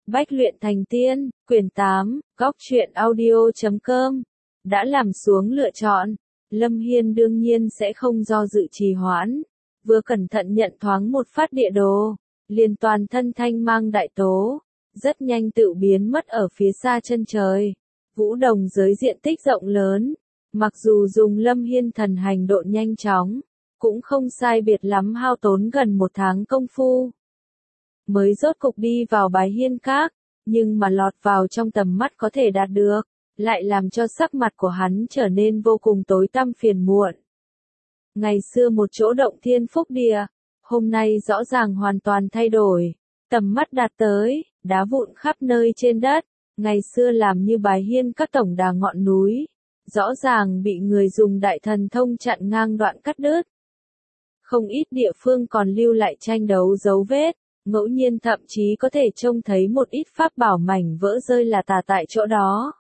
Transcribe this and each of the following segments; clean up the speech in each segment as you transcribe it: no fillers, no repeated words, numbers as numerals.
Bách luyện thành tiên, quyển 8, góc truyện audio.com, đã làm xuống lựa chọn. Lâm Hiên đương nhiên sẽ không do dự trì hoãn, vừa cẩn thận nhận thoáng một phát địa đồ, liền toàn thân thanh mang đại tố, rất nhanh tự biến mất ở phía xa chân trời. Vũ Đồng giới diện tích rộng lớn, mặc dù dùng Lâm Hiên thần hành độ nhanh chóng, cũng không sai biệt lắm hao tốn gần 1 tháng công phu. Mới rốt cục đi vào Bái Hiên Các, nhưng mà lọt vào trong tầm mắt có thể đạt được, lại làm cho sắc mặt của hắn trở nên vô cùng tối tăm phiền muộn. Ngày xưa một chỗ động thiên phúc địa, hôm nay rõ ràng hoàn toàn thay đổi, tầm mắt đạt tới, đá vụn khắp nơi trên đất, ngày xưa làm như Bái Hiên Các tổng đà ngọn núi, rõ ràng bị người dùng đại thần thông chặn ngang đoạn cắt đứt. Không ít địa phương còn lưu lại tranh đấu dấu vết, ngẫu nhiên thậm chí có thể trông thấy một ít pháp bảo mảnh vỡ rơi là tà tại chỗ đó.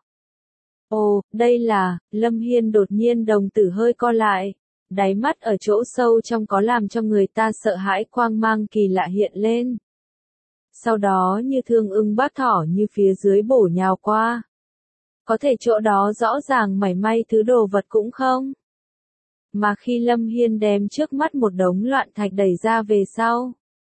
Ồ, đây là, Lâm Hiên đột nhiên đồng tử hơi co lại, đáy mắt ở chỗ sâu trong có làm cho người ta sợ hãi quang mang kỳ lạ hiện lên. Sau đó như thương ưng bát thỏ như phía dưới bổ nhào qua. Có thể chỗ đó rõ ràng mảy may thứ đồ vật cũng không. Mà khi Lâm Hiên đem trước mắt một đống loạn thạch đẩy ra về sau,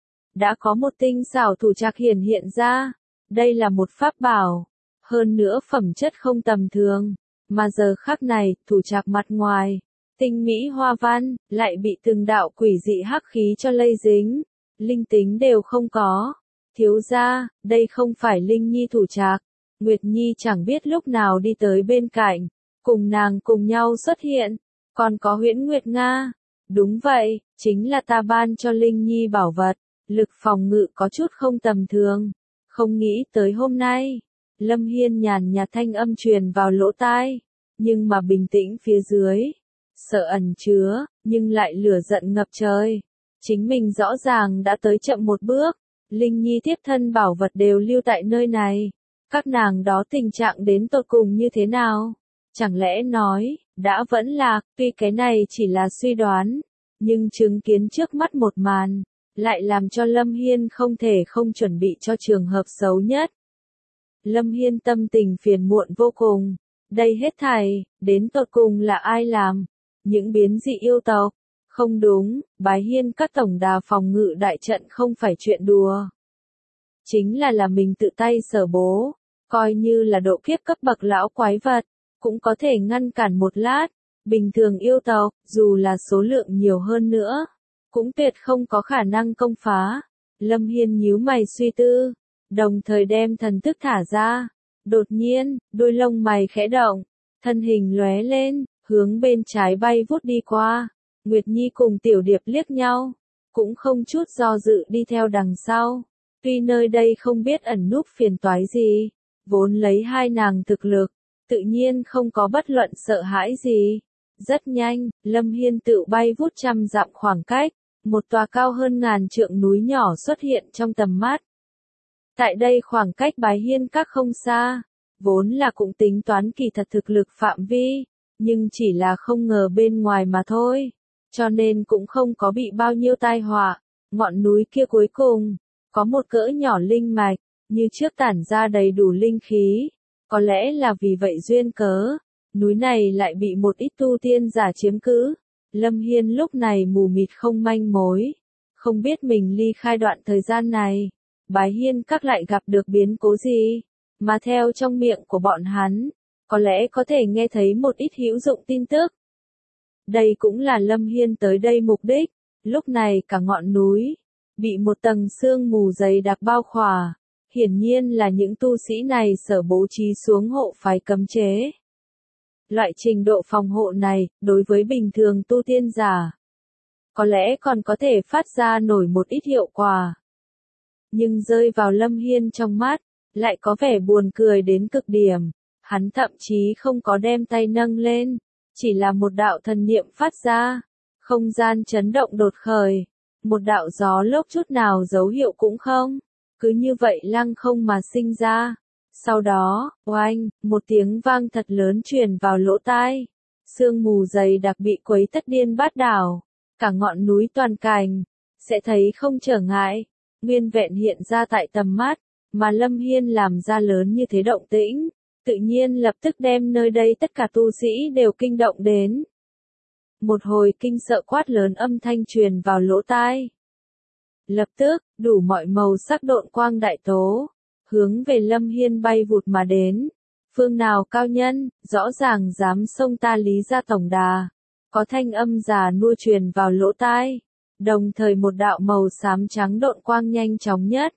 đã có một tinh xảo thủ trạc hiện ra. Đây là một pháp bảo, hơn nữa phẩm chất không tầm thường, mà giờ khắc này, thủ trạc mặt ngoài, tinh mỹ hoa văn, lại bị từng đạo quỷ dị hắc khí cho lây dính, linh tính đều không có. Thiếu gia, đây không phải Linh Nhi thủ trạc. Nguyệt Nhi chẳng biết lúc nào đi tới bên cạnh, cùng nàng cùng nhau xuất hiện, còn có Huyễn Nguyệt Nga. Đúng vậy, chính là ta ban cho Linh Nhi bảo vật, lực phòng ngự có chút không tầm thường, không nghĩ tới hôm nay. Lâm Hiên nhàn nhạt thanh âm truyền vào lỗ tai, nhưng mà bình tĩnh phía dưới, sợ ẩn chứa, nhưng lại lửa giận ngập trời. Chính mình rõ ràng đã tới chậm một bước, Linh Nhi tiếp thân bảo vật đều lưu tại nơi này. Các nàng đó tình trạng đến tột cùng như thế nào? Chẳng lẽ nói, đã vẫn lạc, tuy cái này chỉ là suy đoán, nhưng chứng kiến trước mắt một màn, lại làm cho Lâm Hiên không thể không chuẩn bị cho trường hợp xấu nhất. Lâm Hiên tâm tình phiền muộn vô cùng, đây hết thảy, đến tột cùng là ai làm? Những biến dị yêu tộc? Không đúng, Bái Hiên Các tổng đà phòng ngự đại trận không phải chuyện đùa. Chính là mình tự tay sở bố, coi như là độ kiếp cấp bậc lão quái vật, cũng có thể ngăn cản một lát. Bình thường yêu tộc, dù là số lượng nhiều hơn nữa, cũng tuyệt không có khả năng công phá. Lâm Hiên nhíu mày suy tư, đồng thời đem thần thức thả ra. Đột nhiên, đôi lông mày khẽ động, thân hình lóe lên, hướng bên trái bay vút đi qua. Nguyệt Nhi cùng Tiểu Điệp liếc nhau, cũng không chút do dự đi theo đằng sau. Tuy nơi đây không biết ẩn núp phiền toái gì, vốn lấy hai nàng thực lực, tự nhiên không có bất luận sợ hãi gì. Rất nhanh, Lâm Hiên tự bay vút 100 dặm khoảng cách, một tòa cao hơn 1000 trượng núi nhỏ xuất hiện trong tầm mắt. Tại đây khoảng cách Bái Hiên Các không xa, vốn là cũng tính toán kỳ thật thực lực phạm vi, nhưng chỉ là không ngờ bên ngoài mà thôi, cho nên cũng không có bị bao nhiêu tai họa. Ngọn núi kia cuối cùng, có một cỡ nhỏ linh mạch, như trước tản ra đầy đủ linh khí, có lẽ là vì vậy duyên cớ, núi này lại bị một ít tu tiên giả chiếm cứ. Lâm Hiên lúc này mù mịt không manh mối, không biết mình ly khai đoạn thời gian này, Bái Hiên Các lại gặp được biến cố gì, mà theo trong miệng của bọn hắn, có lẽ có thể nghe thấy một ít hữu dụng tin tức. Đây cũng là Lâm Hiên tới đây mục đích. Lúc này cả ngọn núi bị một tầng sương mù dày đặc bao khỏa, hiển nhiên là những tu sĩ này sở bố trí xuống hộ phái cấm chế. Loại trình độ phòng hộ này, đối với bình thường tu tiên giả, có lẽ còn có thể phát ra nổi một ít hiệu quả. Nhưng rơi vào Lâm Hiên trong mắt, lại có vẻ buồn cười đến cực điểm. Hắn thậm chí không có đem tay nâng lên, chỉ là một đạo thần niệm phát ra. Không gian chấn động đột khởi, một đạo gió lốc chút nào dấu hiệu cũng không, cứ như vậy lăng không mà sinh ra. Sau đó, oanh, một tiếng vang thật lớn truyền vào lỗ tai. Sương mù dày đặc bị quấy thất điên bát đảo, cả ngọn núi toàn cành, sẽ thấy không trở ngại, nguyên vẹn hiện ra tại tầm mắt. mà Lâm Hiên làm ra lớn như thế động tĩnh, tự nhiên lập tức đem nơi đây tất cả tu sĩ đều kinh động đến. Một hồi kinh sợ quát lớn âm thanh truyền vào lỗ tai. Lập tức, đủ mọi màu sắc độn quang đại tố, hướng về Lâm Hiên bay vụt mà đến. Phương nào cao nhân, rõ ràng dám xông ta Lý gia tổng đà. Có thanh âm già nua truyền vào lỗ tai. Đồng thời một đạo màu xám trắng độn quang nhanh chóng nhất.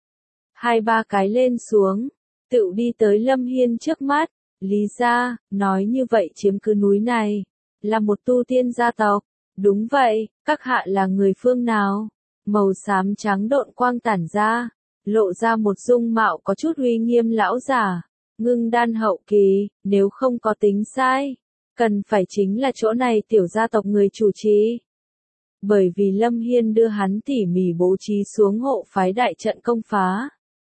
2-3 cái lên xuống, tựu đi tới Lâm Hiên trước mắt. Lý gia, nói như vậy chiếm cứ núi này, là một tu tiên gia tộc. Đúng vậy, các hạ là người phương nào? Màu xám trắng độn quang tản ra, lộ ra một dung mạo có chút uy nghiêm lão giả, ngưng đan hậu kỳ, nếu không có tính sai, cần phải chính là chỗ này tiểu gia tộc người chủ trì. Bởi vì Lâm Hiên đưa hắn tỉ mỉ bố trí xuống hộ phái đại trận công phá.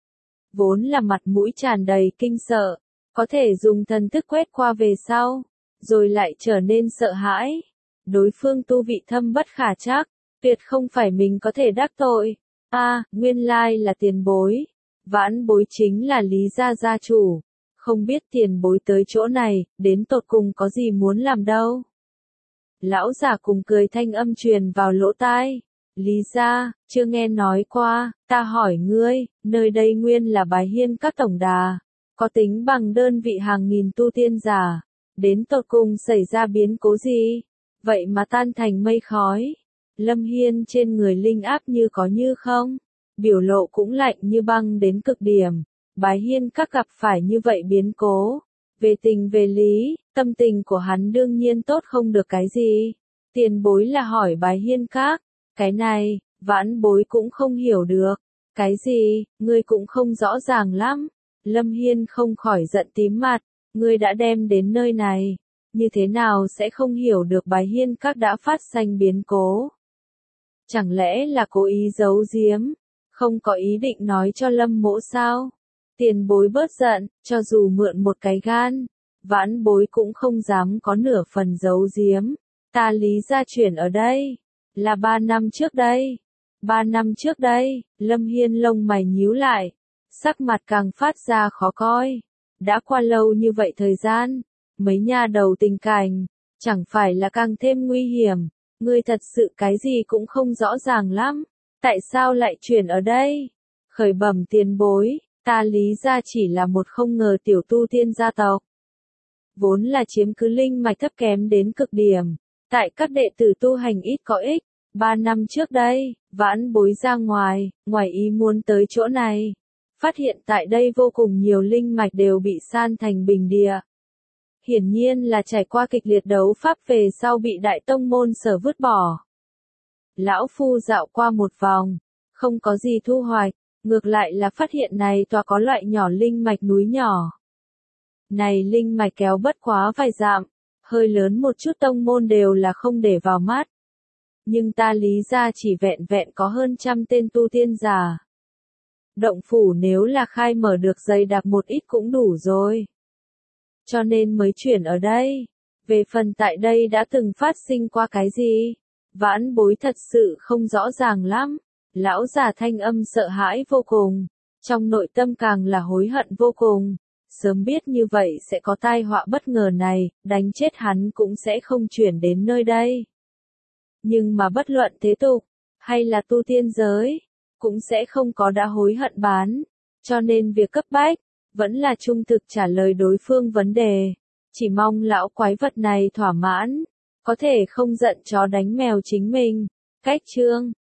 Vốn là mặt mũi tràn đầy kinh sợ, có thể dùng thần thức quét qua về sau, rồi lại trở nên sợ hãi. Đối phương tu vị thâm bất khả trắc, tuyệt không phải mình có thể đắc tội. Nguyên lai là tiền bối. Vãn bối chính là Lý gia gia chủ. Không biết tiền bối tới chỗ này, đến tột cùng có gì muốn làm đâu. Lão giả cùng cười thanh âm truyền vào lỗ tai. Lý gia, chưa nghe nói qua, ta hỏi ngươi, nơi đây nguyên là Bái Hiên các tổng đà, có tính bằng đơn vị hàng nghìn tu tiên giả, đến tột cùng xảy ra biến cố gì, vậy mà tan thành mây khói. Lâm Hiên trên người linh áp như có như không, biểu lộ cũng lạnh như băng đến cực điểm. Bái Hiên các gặp phải như vậy biến cố, về tình về lý, tâm tình của hắn đương nhiên tốt không được cái gì. Tiền bối là hỏi Bái Hiên các, cái này, vãn bối cũng không hiểu được. Cái gì, ngươi cũng không rõ ràng lắm. Lâm Hiên không khỏi giận tím mặt, ngươi đã đem đến nơi này, như thế nào sẽ không hiểu được Bái Hiên các đã phát sinh biến cố. Chẳng lẽ là cố ý giấu giếm, không có ý định nói cho Lâm mỗ sao? Tiền bối bớt giận, cho dù mượn một cái gan, vãn bối cũng không dám có nửa phần giấu giếm. Ta Lý gia chuyển ở đây, là 3 năm trước đây. 3 năm trước đây, Lâm Hiên lông mày nhíu lại, sắc mặt càng phát ra khó coi. Đã qua lâu như vậy thời gian, mấy nha đầu tình cảnh, chẳng phải là càng thêm nguy hiểm. Ngươi thật sự cái gì cũng không rõ ràng lắm, tại sao lại chuyển ở đây? Khởi bẩm tiền bối, ta Lý gia chỉ là một không ngờ tiểu tu tiên gia tộc. Vốn là chiếm cứ linh mạch thấp kém đến cực điểm, tại các đệ tử tu hành ít có ích. 3 năm trước đây, vãn bối ra ngoài ý muốn tới chỗ này. Phát hiện tại đây vô cùng nhiều linh mạch đều bị san thành bình địa. Hiển nhiên là trải qua kịch liệt đấu pháp về sau bị đại tông môn sở vứt bỏ. Lão phu dạo qua một vòng, không có gì thu hoạch, ngược lại là phát hiện này tòa có loại nhỏ linh mạch núi nhỏ. Này linh mạch kéo bất quá vài dặm, hơi lớn một chút tông môn đều là không để vào mắt. Nhưng ta Lý gia chỉ vẹn vẹn có hơn 100 tên tu tiên giả. Động phủ nếu là khai mở được dày đặc một ít cũng đủ rồi. Cho nên mới chuyển ở đây. Về phần tại đây đã từng phát sinh qua cái gì? Vãn bối thật sự không rõ ràng lắm. Lão già thanh âm sợ hãi vô cùng. Trong nội tâm càng là hối hận vô cùng. Sớm biết như vậy sẽ có tai họa bất ngờ này, đánh chết hắn cũng sẽ không chuyển đến nơi đây. Nhưng mà bất luận thế tục, hay là tu tiên giới, cũng sẽ không có đã hối hận bán. Cho nên việc cấp bách, vẫn là trung thực trả lời đối phương vấn đề. Chỉ mong lão quái vật này thỏa mãn, có thể không giận chó đánh mèo chính mình. Cách chương